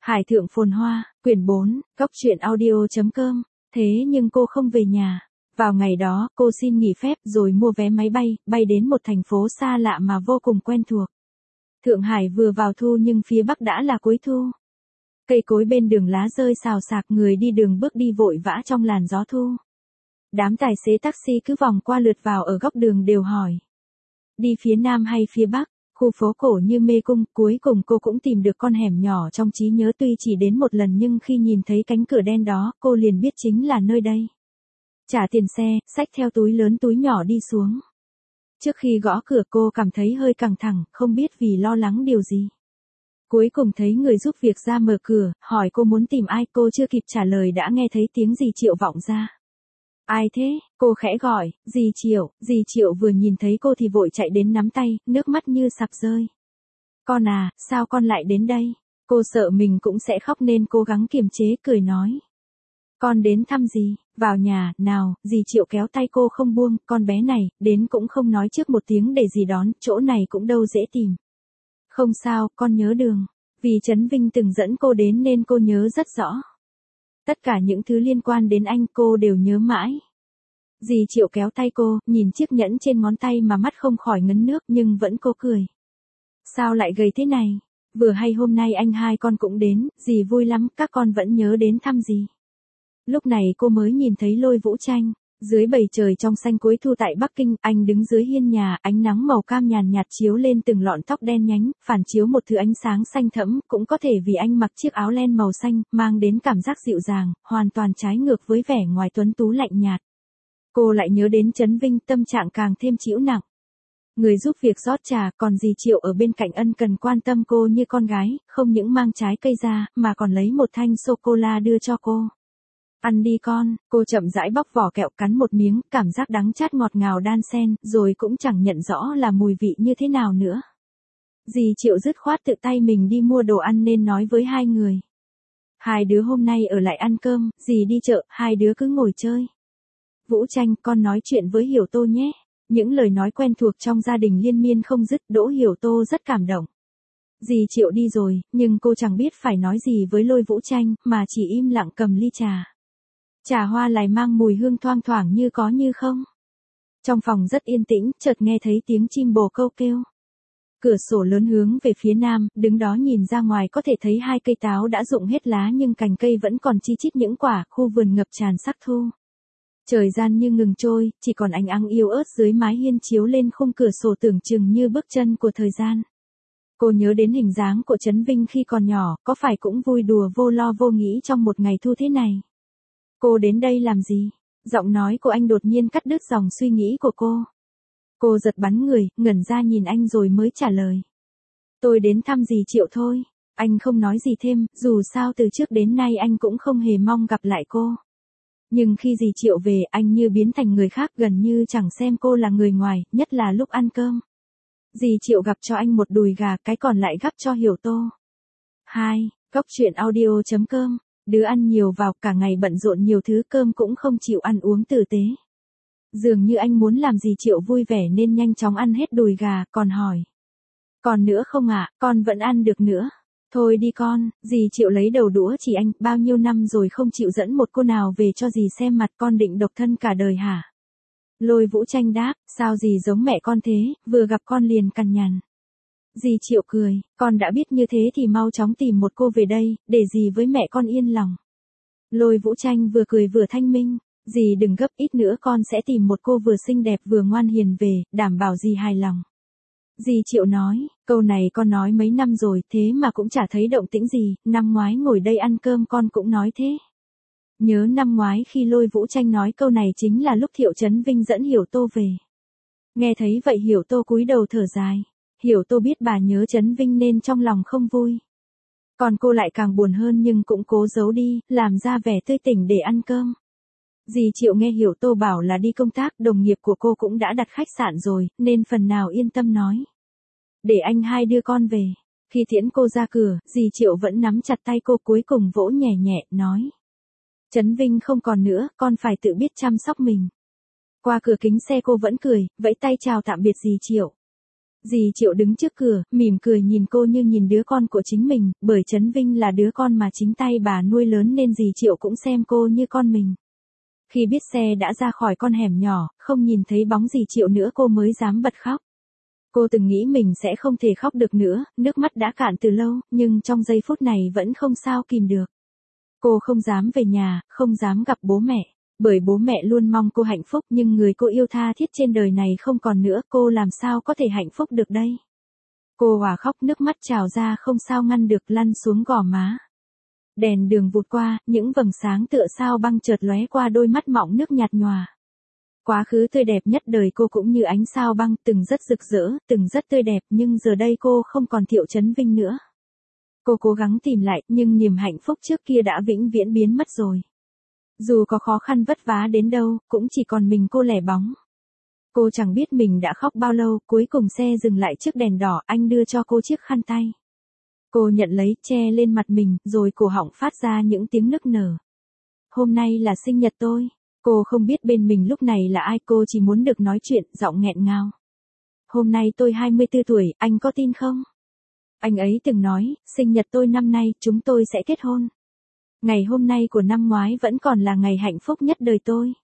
Hải thượng phồn hoa, quyển 4, góc truyện audio.com. Thế nhưng cô không về nhà. Vào ngày đó, cô xin nghỉ phép rồi mua vé máy bay, bay đến một thành phố xa lạ mà vô cùng quen thuộc. Thượng Hải vừa vào thu nhưng phía Bắc đã là cuối thu. Cây cối bên đường lá rơi xào xạc, người đi đường bước đi vội vã trong làn gió thu. Đám tài xế taxi cứ vòng qua lượt vào ở góc đường đều hỏi. Đi phía Nam hay phía Bắc? Khu phố cổ như mê cung, cuối cùng cô cũng tìm được con hẻm nhỏ trong trí nhớ, tuy chỉ đến một lần nhưng khi nhìn thấy cánh cửa đen đó, cô liền biết chính là nơi đây. Trả tiền xe, xách theo túi lớn túi nhỏ đi xuống. Trước khi gõ cửa cô cảm thấy hơi căng thẳng, không biết vì lo lắng điều gì. Cuối cùng thấy người giúp việc ra mở cửa, hỏi cô muốn tìm ai, cô chưa kịp trả lời đã nghe thấy tiếng dì Triệu vọng ra. Ai thế? Cô khẽ gọi, dì Triệu vừa nhìn thấy cô thì vội chạy đến nắm tay, nước mắt như sắp rơi. Con à, sao con lại đến đây? Cô sợ mình cũng sẽ khóc nên cố gắng kiềm chế, cười nói. Con đến thăm dì, vào nhà, nào, dì Triệu kéo tay cô không buông, con bé này, đến cũng không nói trước một tiếng để dì đón, chỗ này cũng đâu dễ tìm. Không sao, con nhớ đường, vì Trấn Vinh từng dẫn cô đến nên cô nhớ rất rõ. Tất cả những thứ liên quan đến anh cô đều nhớ mãi. Dì Triệu kéo tay cô, nhìn chiếc nhẫn trên ngón tay mà mắt không khỏi ngấn nước nhưng vẫn cố cười. Sao lại gầy thế này? Vừa hay hôm nay anh hai con cũng đến, dì vui lắm, các con vẫn nhớ đến thăm dì. Lúc này cô mới nhìn thấy Lôi Vũ Tranh. Dưới bầu trời trong xanh cuối thu tại Bắc Kinh, anh đứng dưới hiên nhà, ánh nắng màu cam nhàn nhạt chiếu lên từng lọn tóc đen nhánh, phản chiếu một thứ ánh sáng xanh thẫm, cũng có thể vì anh mặc chiếc áo len màu xanh, mang đến cảm giác dịu dàng, hoàn toàn trái ngược với vẻ ngoài tuấn tú lạnh nhạt. Cô lại nhớ đến Trấn Vinh, tâm trạng càng thêm trĩu nặng. Người giúp việc rót trà, còn dì Triệu ở bên cạnh ân cần quan tâm cô như con gái, không những mang trái cây ra, mà còn lấy một thanh sô-cô-la đưa cho cô. Ăn đi con, cô chậm rãi bóc vỏ kẹo, cắn một miếng, cảm giác đắng chát ngọt ngào đan xen, rồi cũng chẳng nhận rõ là mùi vị như thế nào nữa. Dì Triệu dứt khoát tự tay mình đi mua đồ ăn nên nói với hai người. Hai đứa hôm nay ở lại ăn cơm, dì đi chợ, hai đứa cứ ngồi chơi. Vũ Tranh, con nói chuyện với Hiểu Tô nhé. Những lời nói quen thuộc trong gia đình liên miên không dứt, Đỗ Hiểu Tô rất cảm động. Dì Triệu đi rồi, nhưng cô chẳng biết phải nói gì với Lôi Vũ Tranh, mà chỉ im lặng cầm ly trà. Trà hoa lại mang mùi hương thoang thoảng như có như không. Trong phòng rất yên tĩnh, chợt nghe thấy tiếng chim bồ câu kêu. Cửa sổ lớn hướng về phía nam, đứng đó nhìn ra ngoài có thể thấy hai cây táo đã rụng hết lá nhưng cành cây vẫn còn chi chít những quả, khu vườn ngập tràn sắc thu. Trời gian như ngừng trôi, chỉ còn ánh áng yếu ớt dưới mái hiên chiếu lên khung cửa sổ tưởng chừng như bước chân của thời gian. Cô nhớ đến hình dáng của Trấn Vinh khi còn nhỏ, có phải cũng vui đùa vô lo vô nghĩ trong một ngày thu thế này. Cô đến đây làm gì? Giọng nói của anh đột nhiên cắt đứt dòng suy nghĩ của cô. Cô giật bắn người, ngẩn ra nhìn anh rồi mới trả lời. Tôi đến thăm dì Triệu thôi. Anh không nói gì thêm, dù sao từ trước đến nay anh cũng không hề mong gặp lại cô. Nhưng khi dì Triệu về, anh như biến thành người khác, gần như chẳng xem cô là người ngoài, nhất là lúc ăn cơm. Dì Triệu gắp cho anh một đùi gà, cái còn lại gắp cho Hiểu Tô. 2. Góc truyện audio.com. Đứa ăn nhiều vào, cả ngày bận rộn nhiều thứ, cơm cũng không chịu ăn uống tử tế. Dường như anh muốn làm dì Triệu vui vẻ nên nhanh chóng ăn hết đùi gà, còn hỏi. Còn nữa không ạ, con vẫn ăn được nữa. Thôi đi con, dì Triệu lấy đầu đũa chỉ anh, bao nhiêu năm rồi không chịu dẫn một cô nào về cho dì xem mặt, con định độc thân cả đời hả? Lôi Vũ Tranh đáp, sao dì giống mẹ con thế, vừa gặp con liền cằn nhằn. Dì Triệu cười, con đã biết như thế thì mau chóng tìm một cô về đây, để dì với mẹ con yên lòng. Lôi Vũ Tranh vừa cười vừa thanh minh, dì đừng gấp, ít nữa con sẽ tìm một cô vừa xinh đẹp vừa ngoan hiền về, đảm bảo dì hài lòng. Dì Triệu nói, câu này con nói mấy năm rồi, thế mà cũng chả thấy động tĩnh gì, năm ngoái ngồi đây ăn cơm con cũng nói thế. Nhớ năm ngoái khi Lôi Vũ Tranh nói câu này chính là lúc Thiệu Trấn Vinh dẫn Hiểu Tô về. Nghe thấy vậy Hiểu Tô cúi đầu thở dài. Hiểu Tô biết bà nhớ Trấn Vinh nên trong lòng không vui. Còn cô lại càng buồn hơn nhưng cũng cố giấu đi, làm ra vẻ tươi tỉnh để ăn cơm. Dì Triệu nghe Hiểu Tô bảo là đi công tác, đồng nghiệp của cô cũng đã đặt khách sạn rồi, nên phần nào yên tâm nói. Để anh hai đưa con về. Khi tiễn cô ra cửa, dì Triệu vẫn nắm chặt tay cô, cuối cùng vỗ nhẹ nhẹ, nói. Trấn Vinh không còn nữa, con phải tự biết chăm sóc mình. Qua cửa kính xe cô vẫn cười, vẫy tay chào tạm biệt dì Triệu. Dì Triệu đứng trước cửa, mỉm cười nhìn cô như nhìn đứa con của chính mình, bởi Trấn Vinh là đứa con mà chính tay bà nuôi lớn nên dì Triệu cũng xem cô như con mình. Khi biết xe đã ra khỏi con hẻm nhỏ, không nhìn thấy bóng dì Triệu nữa cô mới dám bật khóc. Cô từng nghĩ mình sẽ không thể khóc được nữa, nước mắt đã cạn từ lâu, nhưng trong giây phút này vẫn không sao kìm được. Cô không dám về nhà, không dám gặp bố mẹ. Bởi bố mẹ luôn mong cô hạnh phúc nhưng người cô yêu tha thiết trên đời này không còn nữa, cô làm sao có thể hạnh phúc được đây? Cô òa khóc, nước mắt trào ra không sao ngăn được, lăn xuống gò má. Đèn đường vụt qua, những vầng sáng tựa sao băng chợt lóe qua đôi mắt mọng nước nhạt nhòa. Quá khứ tươi đẹp nhất đời cô cũng như ánh sao băng, từng rất rực rỡ, từng rất tươi đẹp, nhưng giờ đây cô không còn Thiệu Trấn Vinh nữa. Cô cố gắng tìm lại, nhưng niềm hạnh phúc trước kia đã vĩnh viễn biến mất rồi. Dù có khó khăn vất vả đến đâu, cũng chỉ còn mình cô lẻ bóng. Cô chẳng biết mình đã khóc bao lâu, cuối cùng xe dừng lại trước đèn đỏ, anh đưa cho cô chiếc khăn tay. Cô nhận lấy, che lên mặt mình, rồi cổ họng phát ra những tiếng nức nở. Hôm nay là sinh nhật tôi. Cô không biết bên mình lúc này là ai, cô chỉ muốn được nói chuyện, giọng nghẹn ngào. Hôm nay tôi 24 tuổi, anh có tin không? Anh ấy từng nói, sinh nhật tôi năm nay, chúng tôi sẽ kết hôn. Ngày hôm nay của năm ngoái vẫn còn là ngày hạnh phúc nhất đời tôi.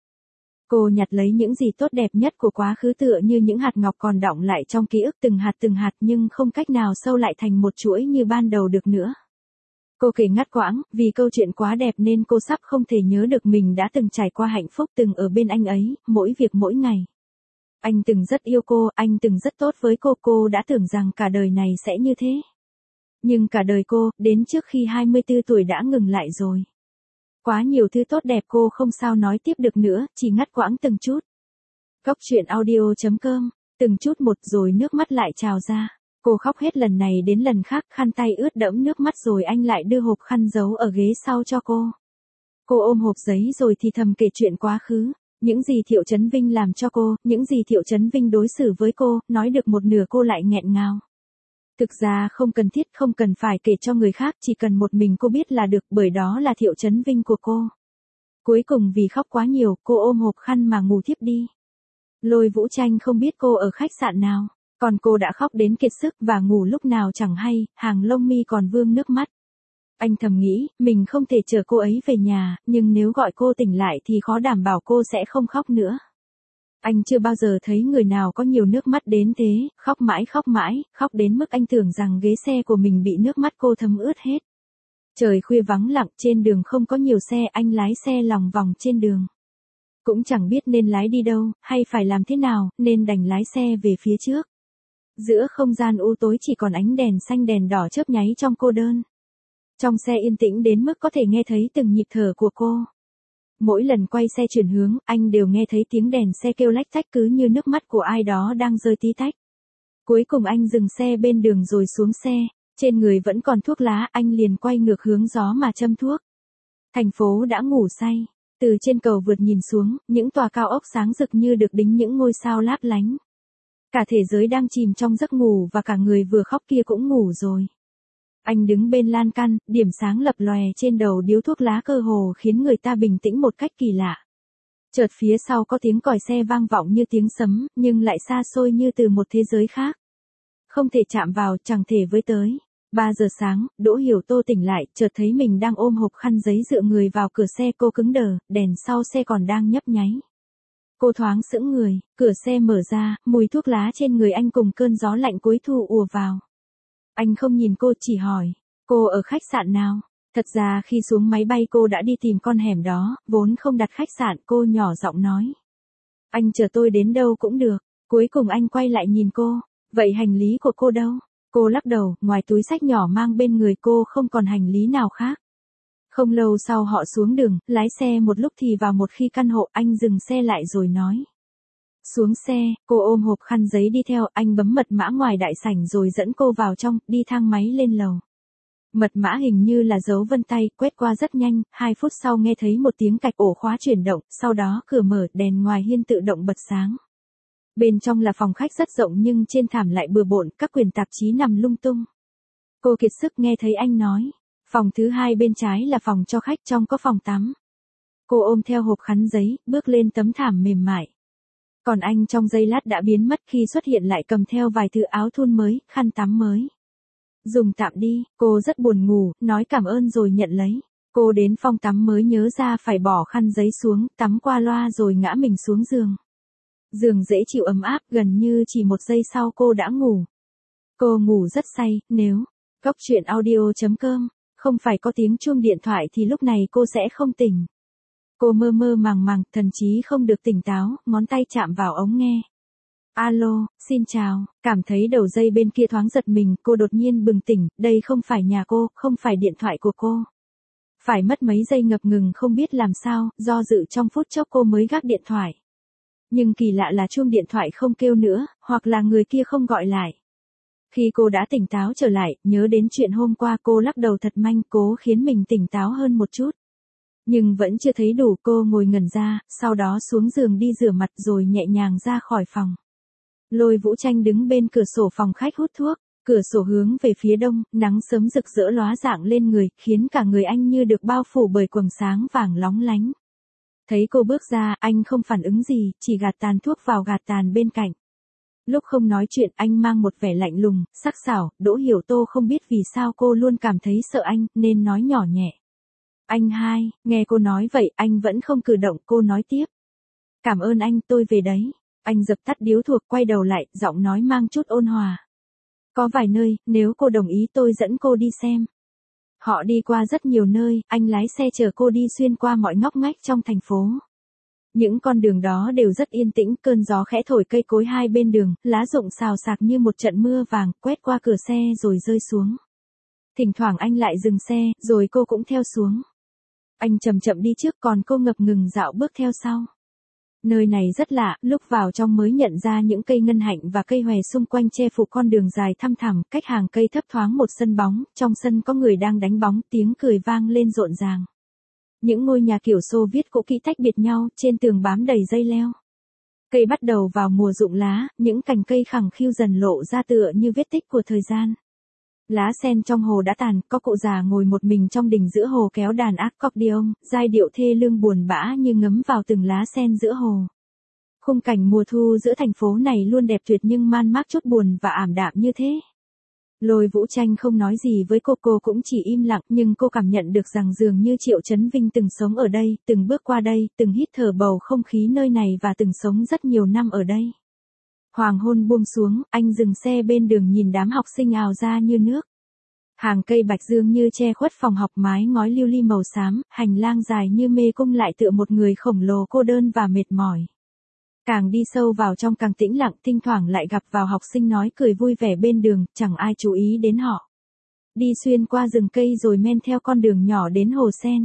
Cô nhặt lấy những gì tốt đẹp nhất của quá khứ tựa như những hạt ngọc còn đọng lại trong ký ức từng hạt nhưng không cách nào sâu lại thành một chuỗi như ban đầu được nữa. Cô kể ngắt quãng, vì câu chuyện quá đẹp nên cô sắp không thể nhớ được mình đã từng trải qua hạnh phúc từng ở bên anh ấy, mỗi việc mỗi ngày. Anh từng rất yêu cô, anh từng rất tốt với cô đã tưởng rằng cả đời này sẽ như thế. Nhưng cả đời cô, đến trước khi 24 tuổi đã ngừng lại rồi. Quá nhiều thứ tốt đẹp cô không sao nói tiếp được nữa, chỉ ngắt quãng từng chút. Cóc truyện audio.com, từng chút một rồi nước mắt lại trào ra. Cô khóc hết lần này đến lần khác, khăn tay ướt đẫm nước mắt rồi anh lại đưa hộp khăn giấu ở ghế sau cho cô. Cô ôm hộp giấy rồi thì thầm kể chuyện quá khứ. Những gì Thiệu Trấn Vinh làm cho cô, những gì Thiệu Trấn Vinh đối xử với cô, nói được một nửa cô lại nghẹn ngào. Thực ra không cần thiết, không cần phải kể cho người khác, chỉ cần một mình cô biết là được, bởi đó là Thiệu Trấn Vinh của cô. Cuối cùng vì khóc quá nhiều, cô ôm hộp khăn mà ngủ thiếp đi. Lôi Vũ Tranh không biết cô ở khách sạn nào, còn cô đã khóc đến kiệt sức và ngủ lúc nào chẳng hay, hàng lông mi còn vương nước mắt. Anh thầm nghĩ, mình không thể chờ cô ấy về nhà, nhưng nếu gọi cô tỉnh lại thì khó đảm bảo cô sẽ không khóc nữa. Anh chưa bao giờ thấy người nào có nhiều nước mắt đến thế, khóc mãi, khóc đến mức anh tưởng rằng ghế xe của mình bị nước mắt cô thấm ướt hết. Trời khuya vắng lặng, trên đường không có nhiều xe, anh lái xe lòng vòng trên đường. Cũng chẳng biết nên lái đi đâu, hay phải làm thế nào, nên đành lái xe về phía trước. Giữa không gian u tối chỉ còn ánh đèn xanh đèn đỏ chớp nháy trong cô đơn. Trong xe yên tĩnh đến mức có thể nghe thấy từng nhịp thở của cô. Mỗi lần quay xe chuyển hướng, anh đều nghe thấy tiếng đèn xe kêu lách tách cứ như nước mắt của ai đó đang rơi tí tách. Cuối cùng anh dừng xe bên đường rồi xuống xe, trên người vẫn còn thuốc lá, anh liền quay ngược hướng gió mà châm thuốc. Thành phố đã ngủ say, từ trên cầu vượt nhìn xuống, những tòa cao ốc sáng rực như được đính những ngôi sao láp lánh. Cả thế giới đang chìm trong giấc ngủ và cả người vừa khóc kia cũng ngủ rồi. Anh đứng bên lan can, điểm sáng lập lòe trên đầu điếu thuốc lá cơ hồ khiến người ta bình tĩnh một cách kỳ lạ. Chợt phía sau có tiếng còi xe vang vọng như tiếng sấm, nhưng lại xa xôi như từ một thế giới khác. Không thể chạm vào, chẳng thể với tới. 3 giờ sáng, Đỗ Hiểu Tô tỉnh lại, chợt thấy mình đang ôm hộp khăn giấy dựa người vào cửa xe, cô cứng đờ, đèn sau xe còn đang nhấp nháy. Cô thoáng sững người, cửa xe mở ra, mùi thuốc lá trên người anh cùng cơn gió lạnh cuối thu ùa vào. Anh không nhìn cô, chỉ hỏi, cô ở khách sạn nào? Thật ra khi xuống máy bay cô đã đi tìm con hẻm đó, vốn không đặt khách sạn, cô nhỏ giọng nói. Anh chờ tôi đến đâu cũng được. Cuối cùng anh quay lại nhìn cô, vậy hành lý của cô đâu? Cô lắc đầu, ngoài túi xách nhỏ mang bên người cô không còn hành lý nào khác. Không lâu sau họ xuống đường, lái xe một lúc thì vào một khi căn hộ, anh dừng xe lại rồi nói. Xuống xe, cô ôm hộp khăn giấy đi theo, anh bấm mật mã ngoài đại sảnh rồi dẫn cô vào trong, đi thang máy lên lầu. Mật mã hình như là dấu vân tay, quét qua rất nhanh, 2 phút sau nghe thấy một tiếng cạch ổ khóa chuyển động, sau đó cửa mở, đèn ngoài hiên tự động bật sáng. Bên trong là phòng khách rất rộng nhưng trên thảm lại bừa bộn, các quyển tạp chí nằm lung tung. Cô kiệt sức nghe thấy anh nói, phòng thứ 2 bên trái là phòng cho khách, trong có phòng tắm. Cô ôm theo hộp khăn giấy, bước lên tấm thảm mềm mại. Còn anh trong giây lát đã biến mất, khi xuất hiện lại cầm theo vài thứ áo thun mới, khăn tắm mới. Dùng tạm đi, cô rất buồn ngủ, nói cảm ơn rồi nhận lấy. Cô đến phòng tắm mới nhớ ra phải bỏ khăn giấy xuống, tắm qua loa rồi ngã mình xuống giường. Giường dễ chịu ấm áp, gần như chỉ một giây sau cô đã ngủ. Cô ngủ rất say, nếu Góc truyện audio.com không phải có tiếng chuông điện thoại thì lúc này cô sẽ không tỉnh. Cô mơ mơ màng màng, thần trí không được tỉnh táo, ngón tay chạm vào ống nghe. Alo, xin chào, cảm thấy đầu dây bên kia thoáng giật mình, cô đột nhiên bừng tỉnh, đây không phải nhà cô, không phải điện thoại của cô. Phải mất mấy giây ngập ngừng không biết làm sao, do dự trong phút chốc cô mới gác điện thoại. Nhưng kỳ lạ là chuông điện thoại không kêu nữa, hoặc là người kia không gọi lại. Khi cô đã tỉnh táo trở lại, nhớ đến chuyện hôm qua, cô lắc đầu thật nhanh, cố khiến mình tỉnh táo hơn một chút. Nhưng vẫn chưa thấy đủ, cô ngồi ngẩn ra, sau đó xuống giường đi rửa mặt rồi nhẹ nhàng ra khỏi phòng. Lôi Vũ Tranh đứng bên cửa sổ phòng khách hút thuốc, cửa sổ hướng về phía đông, nắng sớm rực rỡ lóa rạng lên người, khiến cả người anh như được bao phủ bởi quầng sáng vàng lóng lánh. Thấy cô bước ra, anh không phản ứng gì, chỉ gạt tàn thuốc vào gạt tàn bên cạnh. Lúc không nói chuyện, anh mang một vẻ lạnh lùng, sắc sảo. Đỗ Hiểu Tô không biết vì sao cô luôn cảm thấy sợ anh, nên nói nhỏ nhẹ. Anh hai, nghe cô nói vậy, anh vẫn không cử động, cô nói tiếp. Cảm ơn anh, tôi về đấy. Anh dập tắt điếu thuốc, quay đầu lại, giọng nói mang chút ôn hòa. Có vài nơi, nếu cô đồng ý tôi dẫn cô đi xem. Họ đi qua rất nhiều nơi, anh lái xe chở cô đi xuyên qua mọi ngóc ngách trong thành phố. Những con đường đó đều rất yên tĩnh, cơn gió khẽ thổi cây cối hai bên đường, lá rụng xào xạc như một trận mưa vàng, quét qua cửa xe rồi rơi xuống. Thỉnh thoảng anh lại dừng xe, rồi cô cũng theo xuống. Anh chậm chậm đi trước, còn cô ngập ngừng dạo bước theo sau. Nơi này rất lạ, lúc vào trong mới nhận ra những cây ngân hạnh và cây hòe xung quanh che phủ con đường dài thăm thẳm, cách hàng cây thấp thoáng một sân bóng, trong sân có người đang đánh bóng, tiếng cười vang lên rộn ràng. Những ngôi nhà kiểu Xô Viết cũ kỹ tách biệt nhau, trên tường bám đầy dây leo. Cây bắt đầu vào mùa rụng lá, những cành cây khẳng khiu dần lộ ra tựa như vết tích của thời gian. Lá sen trong hồ đã tàn, có cụ già ngồi một mình trong đình giữa hồ kéo đàn accordion, giai điệu thê lương buồn bã như ngấm vào từng lá sen giữa hồ. Khung cảnh mùa thu giữa thành phố này luôn đẹp tuyệt nhưng man mác chút buồn và ảm đạm như thế. Lôi Vũ Tranh không nói gì với cô cũng chỉ im lặng, nhưng cô cảm nhận được rằng dường như Triệu Chấn Vinh từng sống ở đây, từng bước qua đây, từng hít thở bầu không khí nơi này và từng sống rất nhiều năm ở đây. Hoàng hôn buông xuống, anh dừng xe bên đường nhìn đám học sinh ào ra như nước. Hàng cây bạch dương như che khuất phòng học, mái ngói lưu ly màu xám, hành lang dài như mê cung lại tựa một người khổng lồ cô đơn và mệt mỏi. Càng đi sâu vào trong càng tĩnh lặng, thỉnh thoảng lại gặp vào học sinh nói cười vui vẻ bên đường, chẳng ai chú ý đến họ. Đi xuyên qua rừng cây rồi men theo con đường nhỏ đến hồ sen.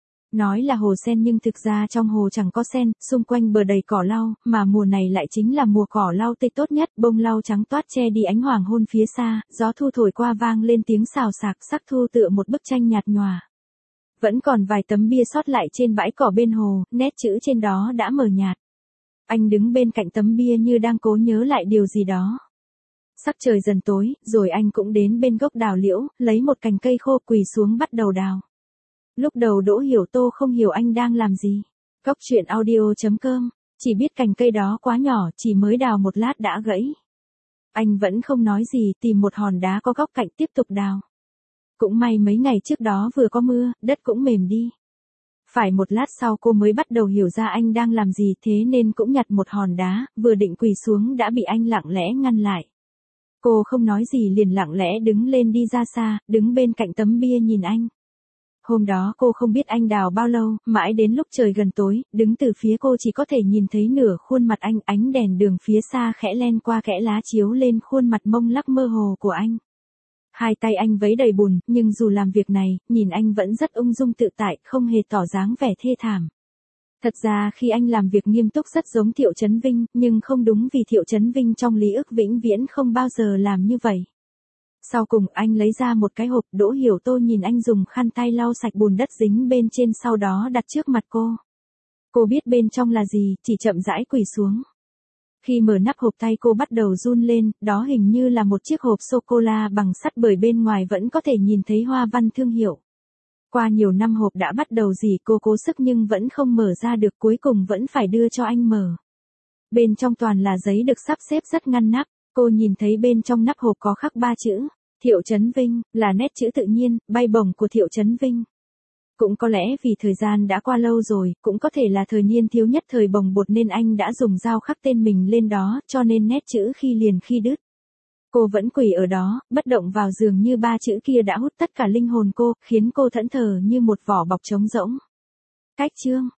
Nói là hồ sen nhưng thực ra trong hồ chẳng có sen, xung quanh bờ đầy cỏ lau, mà mùa này lại chính là mùa cỏ lau tươi tốt nhất, bông lau trắng toát che đi ánh hoàng hôn phía xa, gió thu thổi qua vang lên tiếng xào xạc, sắc thu tựa một bức tranh nhạt nhòa. Vẫn còn vài tấm bia sót lại trên bãi cỏ bên hồ, nét chữ trên đó đã mờ nhạt. Anh đứng bên cạnh tấm bia như đang cố nhớ lại điều gì đó. Sắc trời dần tối, rồi anh cũng đến bên gốc đào liễu, lấy một cành cây khô quỳ xuống bắt đầu đào. Lúc đầu Đỗ Hiểu Tô không hiểu anh đang làm gì. Góc truyện audio.com, chỉ biết cành cây đó quá nhỏ, chỉ mới đào một lát đã gãy. Anh vẫn không nói gì, tìm một hòn đá có góc cạnh tiếp tục đào. Cũng may mấy ngày trước đó vừa có mưa, đất cũng mềm đi. Phải một lát sau cô mới bắt đầu hiểu ra anh đang làm gì, thế nên cũng nhặt một hòn đá, vừa định quỳ xuống đã bị anh lặng lẽ ngăn lại. Cô không nói gì liền lặng lẽ đứng lên đi ra xa, đứng bên cạnh tấm bia nhìn anh. Hôm đó cô không biết anh đào bao lâu, mãi đến lúc trời gần tối, đứng từ phía cô chỉ có thể nhìn thấy nửa khuôn mặt anh, ánh đèn đường phía xa khẽ len qua kẽ lá chiếu lên khuôn mặt mông lắc mơ hồ của anh. Hai tay anh vấy đầy bùn, nhưng dù làm việc này, nhìn anh vẫn rất ung dung tự tại, không hề tỏ dáng vẻ thê thảm. Thật ra khi anh làm việc nghiêm túc rất giống Thiệu Chấn Vinh, nhưng không đúng vì Thiệu Chấn Vinh trong lý ức vĩnh viễn không bao giờ làm như vậy. Sau cùng anh lấy ra một cái hộp, Đỗ Hiểu Tô nhìn anh dùng khăn tay lau sạch bùn đất dính bên trên sau đó đặt trước mặt cô. Cô biết bên trong là gì, chỉ chậm rãi quỳ xuống. Khi mở nắp hộp tay cô bắt đầu run lên, đó hình như là một chiếc hộp sô-cô-la bằng sắt bởi bên ngoài vẫn có thể nhìn thấy hoa văn thương hiệu. Qua nhiều năm hộp đã bắt đầu rỉ, cô cố sức nhưng vẫn không mở ra được, cuối cùng vẫn phải đưa cho anh mở. Bên trong toàn là giấy được sắp xếp rất ngăn nắp, cô nhìn thấy bên trong nắp hộp có khắc 3 chữ, Thiệu Chấn Vinh, là nét chữ tự nhiên, bay bổng của Thiệu Chấn Vinh. Cũng có lẽ vì thời gian đã qua lâu rồi, cũng có thể là thời niên thiếu nhất thời bồng bột nên anh đã dùng dao khắc tên mình lên đó, cho nên nét chữ khi liền khi đứt. Cô vẫn quỳ ở đó, bất động vào giường như 3 chữ kia đã hút tất cả linh hồn cô, khiến cô thẫn thờ như một vỏ bọc trống rỗng. Cách chương